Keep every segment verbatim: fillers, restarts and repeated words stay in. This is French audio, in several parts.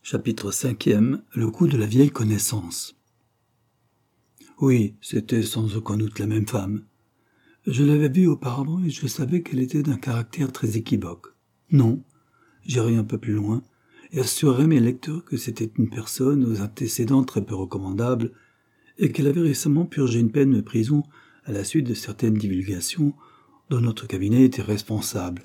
Chapitre cinquième. Le coup de la vieille connaissance. Oui, c'était sans aucun doute la même femme. Je l'avais vue auparavant et je savais qu'elle était d'un caractère très équivoque. Non, j'irai un peu plus loin et assurerai mes lecteurs que c'était une personne aux antécédents très peu recommandables et qu'elle avait récemment purgé une peine de prison à la suite de certaines divulgations dont notre cabinet était responsable.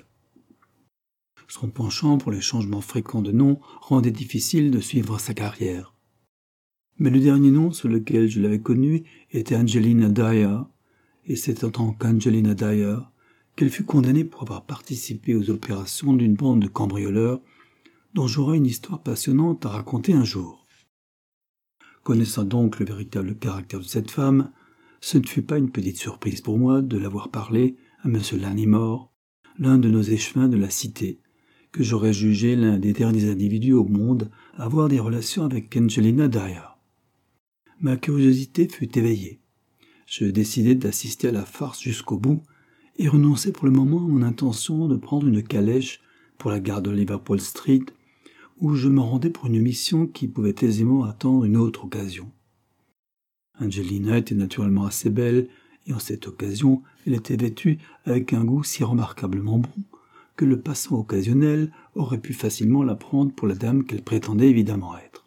Son penchant pour les changements fréquents de nom rendait difficile de suivre sa carrière. Mais le dernier nom sous lequel je l'avais connue était Angelina Dyer, et c'est en tant qu'Angelina Dyer qu'elle fut condamnée pour avoir participé aux opérations d'une bande de cambrioleurs dont j'aurai une histoire passionnante à raconter un jour. Connaissant donc le véritable caractère de cette femme, ce ne fut pas une petite surprise pour moi de l'avoir parlé à M. Lanimore, l'un de nos échevins de la cité, que j'aurais jugé l'un des derniers individus au monde à avoir des relations avec Angelina Dyer. Ma curiosité fut éveillée. Je décidai d'assister à la farce jusqu'au bout et renonçai pour le moment à mon intention de prendre une calèche pour la gare de Liverpool Street, où je me rendais pour une mission qui pouvait aisément attendre une autre occasion. Angelina était naturellement assez belle, et en cette occasion, elle était vêtue avec un goût si remarquablement bon que le passant occasionnel aurait pu facilement la prendre pour la dame qu'elle prétendait évidemment être.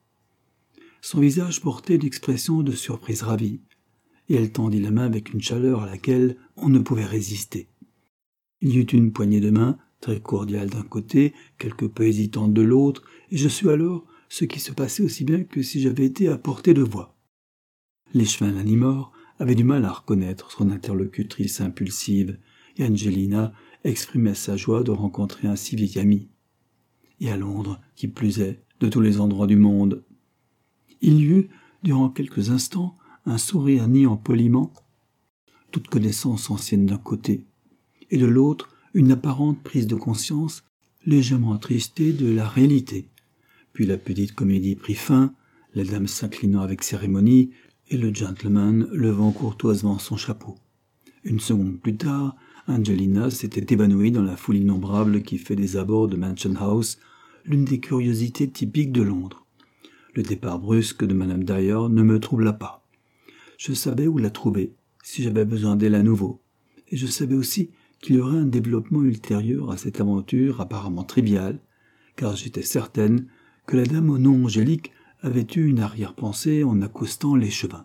Son visage portait une expression de surprise ravie, et elle tendit la main avec une chaleur à laquelle on ne pouvait résister. Il y eut une poignée de main, très cordiale d'un côté, quelque peu hésitante de l'autre, et je sus alors ce qui se passait aussi bien que si j'avais été à portée de voix. L'échevin Lanimore avait du mal à reconnaître son interlocutrice impulsive, et Angelina exprimait sa joie de rencontrer un si vieil ami. Et à Londres, qui plus est, de tous les endroits du monde. Il y eut, durant quelques instants, un sourire niant poliment toute connaissance ancienne d'un côté, et de l'autre, une apparente prise de conscience légèrement attristée de la réalité. Puis la petite comédie prit fin, la dame s'inclinant avec cérémonie, et le gentleman levant courtoisement son chapeau. Une seconde plus tard, Angelina s'était évanouie dans la foule innombrable qui fait des abords de Mansion House l'une des curiosités typiques de Londres. Le départ brusque de Madame Dyer ne me troubla pas. Je savais où la trouver, si j'avais besoin d'elle à nouveau, et je savais aussi qu'il y aurait un développement ultérieur à cette aventure apparemment triviale, car j'étais certaine que la dame au nom angélique avait eu une arrière-pensée en accostant l'échevin.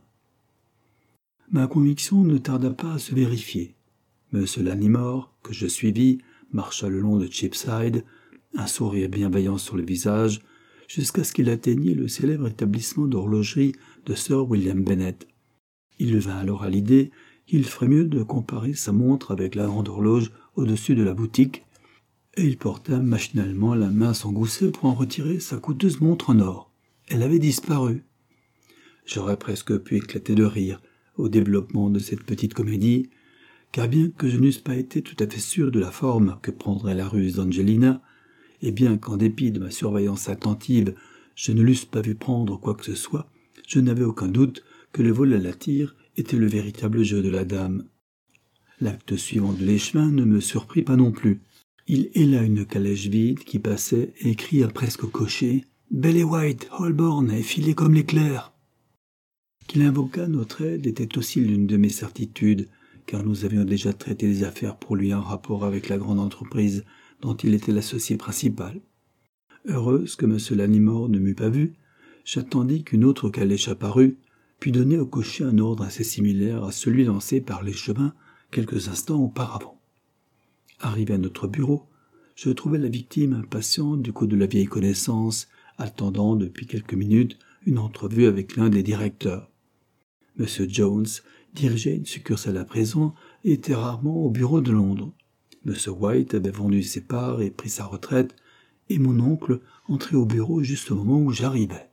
Ma conviction ne tarda pas à se vérifier. M. Lanimore, que je suivis, marcha le long de Cheapside, un sourire bienveillant sur le visage, jusqu'à ce qu'il atteignît le célèbre établissement d'horlogerie de Sir William Bennet. Il lui vint alors à l'idée qu'il ferait mieux de comparer sa montre avec la grande horloge au-dessus de la boutique, et il porta machinalement la main à son gousset pour en retirer sa coûteuse montre en or. Elle avait disparu. J'aurais presque pu éclater de rire au développement de cette petite comédie, car bien que je n'eusse pas été tout à fait sûr de la forme que prendrait la ruse d'Angelina, et bien qu'en dépit de ma surveillance attentive, je ne l'eusse pas vu prendre quoi que ce soit, je n'avais aucun doute que le vol à la tire était le véritable jeu de la dame. L'acte suivant de l'échevin ne me surprit pas non plus. Il héla une calèche vide qui passait et cria presque au cocher « Belle et White, Holborn, est filé comme l'éclair !» Qu'il invoquât notre aide était aussi l'une de mes certitudes, car nous avions déjà traité des affaires pour lui en rapport avec la grande entreprise dont il était l'associé principal. Heureuse que M. Lanimore ne m'eût pas vu, j'attendis qu'une autre calèche apparût, puis donnai au cocher un ordre assez similaire à celui lancé par l'échevin quelques instants auparavant. Arrivé à notre bureau, je trouvai la victime impatiente du coup de la vieille connaissance, attendant depuis quelques minutes une entrevue avec l'un des directeurs. M. Jones dirigeait une succursale à présent et était rarement au bureau de Londres. M. White avait vendu ses parts et pris sa retraite, et mon oncle entrait au bureau juste au moment où j'arrivais.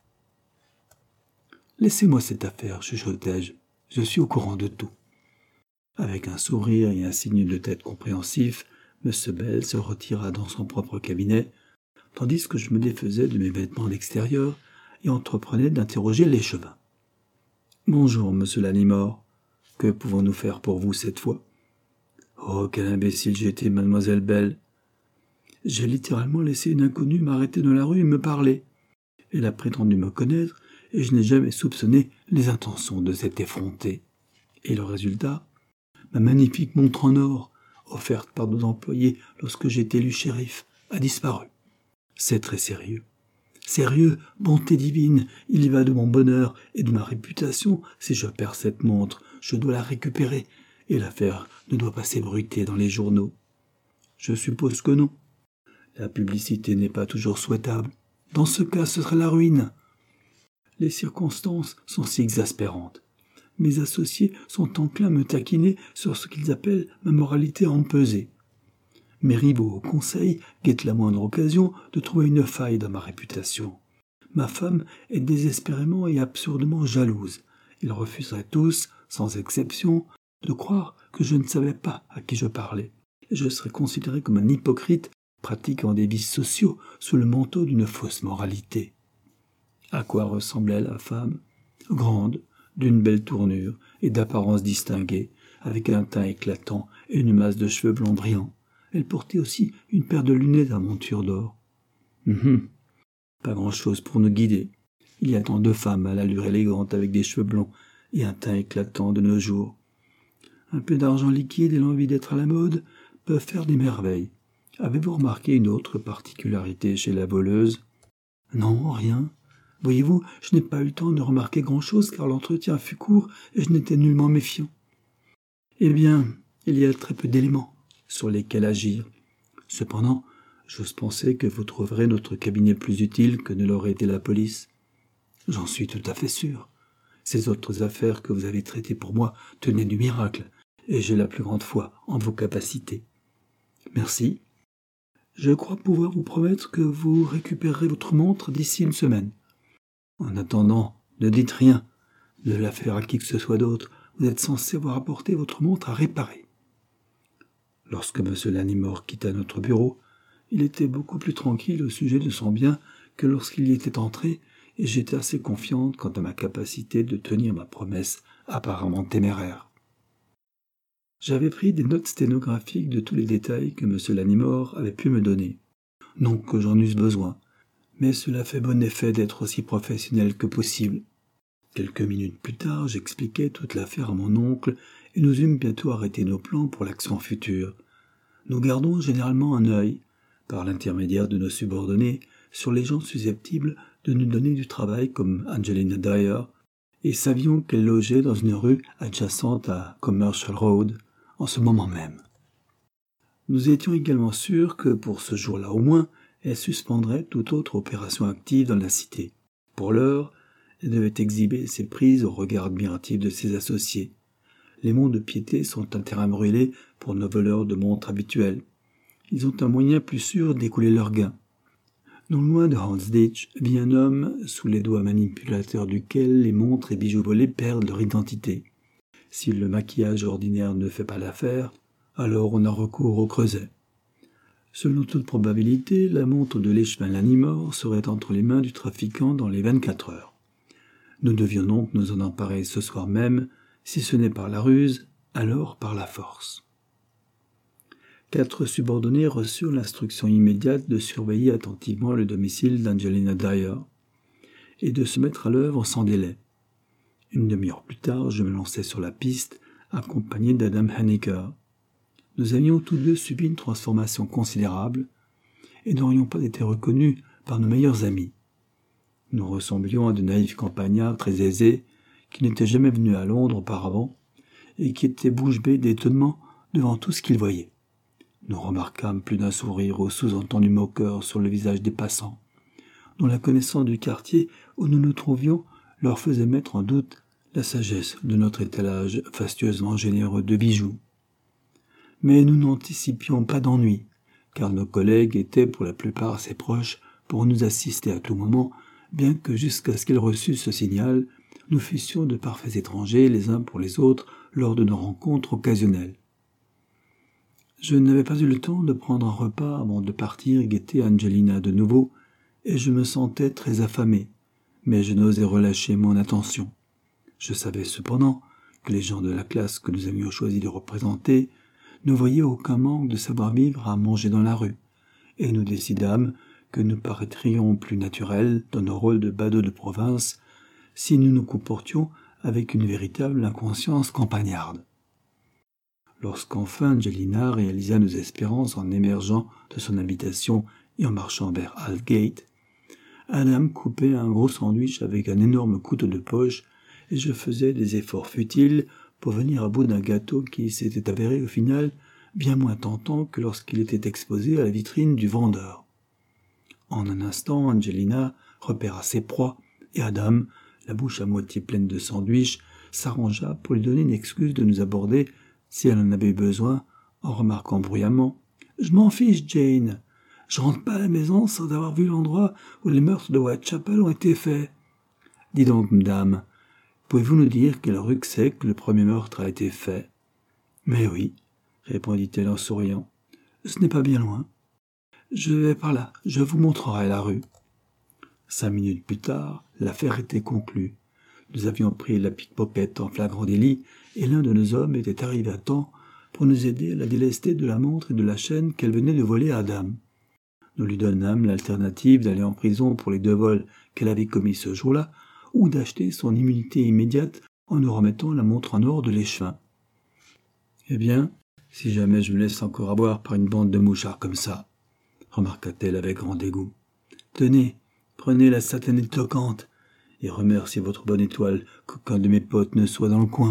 « Laissez-moi cette affaire, chuchotai-je. Je suis au courant de tout. » Avec un sourire et un signe de tête compréhensif, M. Bell se retira dans son propre cabinet, tandis que je me défaisais de mes vêtements d'extérieur et entreprenais d'interroger l'échevin. « Bonjour, monsieur Lanimore. Que pouvons-nous faire pour vous cette fois ?»« Oh, quel imbécile j'ai été, mademoiselle Bell. J'ai littéralement laissé une inconnue m'arrêter dans la rue et me parler. Elle a prétendu me connaître, et je n'ai jamais soupçonné les intentions de cet effronté. Et le résultat ? Ma magnifique montre en or, offerte par nos employés lorsque j'ai été élu shérif, a disparu. C'est très sérieux. Sérieux, bonté divine, il y va de mon bonheur et de ma réputation. Si je perds cette montre, je dois la récupérer, et l'affaire ne doit pas s'ébruiter dans les journaux. Je suppose que non. La publicité n'est pas toujours souhaitable. Dans ce cas, ce serait la ruine. Les circonstances sont si exaspérantes. Mes associés sont enclins à me taquiner sur ce qu'ils appellent ma moralité empesée. Mes rivaux au conseil guettent la moindre occasion de trouver une faille dans ma réputation. Ma femme est désespérément et absurdement jalouse. Ils refuseraient tous, sans exception, de croire que je ne savais pas à qui je parlais. Je serais considéré comme un hypocrite pratiquant des vices sociaux sous le manteau d'une fausse moralité. À quoi ressemblait la femme ? Grande, d'une belle tournure et d'apparence distinguée, avec un teint éclatant et une masse de cheveux blonds brillants. Elle portait aussi une paire de lunettes à monture d'or. Hum, pas grand-chose pour nous guider. Il y a tant de femmes à l'allure élégante avec des cheveux blonds et un teint éclatant de nos jours. Un peu d'argent liquide et l'envie d'être à la mode peuvent faire des merveilles. Avez-vous remarqué une autre particularité chez la voleuse ? Non, rien. Voyez-vous, je n'ai pas eu le temps de remarquer grand-chose car l'entretien fut court et je n'étais nullement méfiant. Eh bien, il y a très peu d'éléments sur lesquels agir. Cependant, j'ose penser que vous trouverez notre cabinet plus utile que ne l'aurait été la police. J'en suis tout à fait sûr. Ces autres affaires que vous avez traitées pour moi tenaient du miracle, et j'ai la plus grande foi en vos capacités. Merci. Je crois pouvoir vous promettre que vous récupérerez votre montre d'ici une semaine. En attendant, ne dites rien de l'affaire à qui que ce soit d'autre. Vous êtes censé avoir apporté votre montre à réparer. Lorsque M. Lanimore quitta notre bureau, il était beaucoup plus tranquille au sujet de son bien que lorsqu'il y était entré, et j'étais assez confiante quant à ma capacité de tenir ma promesse apparemment téméraire. J'avais pris des notes sténographiques de tous les détails que M. Lanimore avait pu me donner. Non que j'en eusse besoin, mais cela fait bon effet d'être aussi professionnel que possible. Quelques minutes plus tard, j'expliquai toute l'affaire à mon oncle, et nous eûmes bientôt arrêté nos plans pour l'action future. Nous gardons généralement un œil, par l'intermédiaire de nos subordonnés, sur les gens susceptibles de nous donner du travail comme Angelina Dyer, et savions qu'elle logeait dans une rue adjacente à Commercial Road, en ce moment même. Nous étions également sûrs que, pour ce jour-là au moins, elle suspendrait toute autre opération active dans la cité. Pour l'heure, elle devait exhiber ses prises au regard admiratif de ses associés. Les monts de piété sont un terrain brûlé pour nos voleurs de montres habituels. Ils ont un moyen plus sûr d'écouler leurs gains. Non loin de Houndsditch vit un homme sous les doigts manipulateurs duquel les montres et bijoux volés perdent leur identité. Si le maquillage ordinaire ne fait pas l'affaire, alors on a recours au creuset. Selon toute probabilité, la montre de l'échevin Lanimore serait entre les mains du trafiquant dans les vingt-quatre heures. Nous devions donc nous en emparer ce soir même, si ce n'est par la ruse, alors par la force. Quatre subordonnés reçurent l'instruction immédiate de surveiller attentivement le domicile d'Angelina Dyer et de se mettre à l'œuvre sans délai. Une demi-heure plus tard, je me lançai sur la piste, accompagné d'Adam Henniker. Nous avions tous deux subi une transformation considérable et n'aurions pas été reconnus par nos meilleurs amis. Nous ressemblions à de naïfs campagnards très aisés qui n'étaient jamais venus à Londres auparavant et qui étaient bouche bée d'étonnement devant tout ce qu'ils voyaient. Nous remarquâmes plus d'un sourire au sous-entendu moqueur sur le visage des passants, dont la connaissance du quartier où nous nous trouvions leur faisait mettre en doute la sagesse de notre étalage fastueusement généreux de bijoux. Mais nous n'anticipions pas d'ennui, car nos collègues étaient pour la plupart assez proches pour nous assister à tout moment, bien que jusqu'à ce qu'ils reçussent ce signal, nous fussions de parfaits étrangers les uns pour les autres lors de nos rencontres occasionnelles. Je n'avais pas eu le temps de prendre un repas avant de partir guetter Angelina de nouveau, et je me sentais très affamé, mais je n'osais relâcher mon attention. Je savais cependant que les gens de la classe que nous avions choisi de représenter ne voyaient aucun manque de savoir-vivre à manger dans la rue, et nous décidâmes que nous paraîtrions plus naturels dans nos rôles de badauds de province si nous nous comportions avec une véritable inconscience campagnarde. Lorsqu'enfin Angelina réalisa nos espérances en émergeant de son habitation et en marchant vers Aldgate, Adam coupait un gros sandwich avec un énorme couteau de poche et je faisais des efforts futiles pour venir à bout d'un gâteau qui s'était avéré au final bien moins tentant que lorsqu'il était exposé à la vitrine du vendeur. En un instant, Angelina repéra ses proies et Adam, la bouche à moitié pleine de sandwich, s'arrangea pour lui donner une excuse de nous aborder si elle en avait eu besoin, en remarquant bruyamment « Je m'en fiche, Jane. Je rentre pas à la maison sans avoir vu l'endroit où les meurtres de Whitechapel ont été faits. Dis donc, madame, pouvez-vous nous dire quelle rue que c'est que le premier meurtre a été fait ?»« Mais oui, » répondit-elle en souriant. « Ce n'est pas bien loin. Je vais par là, je vous montrerai la rue. » Cinq minutes plus tard, l'affaire était conclue. Nous avions pris la pickpocket en flagrant délit et l'un de nos hommes était arrivé à temps pour nous aider à la délester de la montre et de la chaîne qu'elle venait de voler à Adam. Nous lui donnâmes l'alternative d'aller en prison pour les deux vols qu'elle avait commis ce jour-là ou d'acheter son immunité immédiate en nous remettant la montre en or de l'échevin. « Eh bien, si jamais je me laisse encore avoir par une bande de mouchards comme ça, remarqua-t-elle avec grand dégoût. Tenez, prenez la satanée toquante et remerciez votre bonne étoile qu'aucun de mes potes ne soit dans le coin. »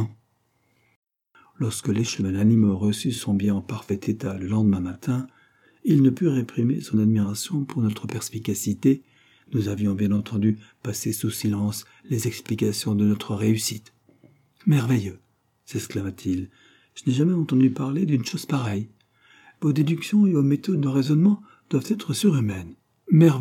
Lorsque l'échevin animaux reçut son bien en parfait état le lendemain matin, il ne put réprimer son admiration pour notre perspicacité. Nous avions bien entendu passé sous silence les explications de notre réussite. « Merveilleux !» s'exclama-t-il. « Je n'ai jamais entendu parler d'une chose pareille. Vos déductions et vos méthodes de raisonnement doivent être surhumaines. Merveilleux !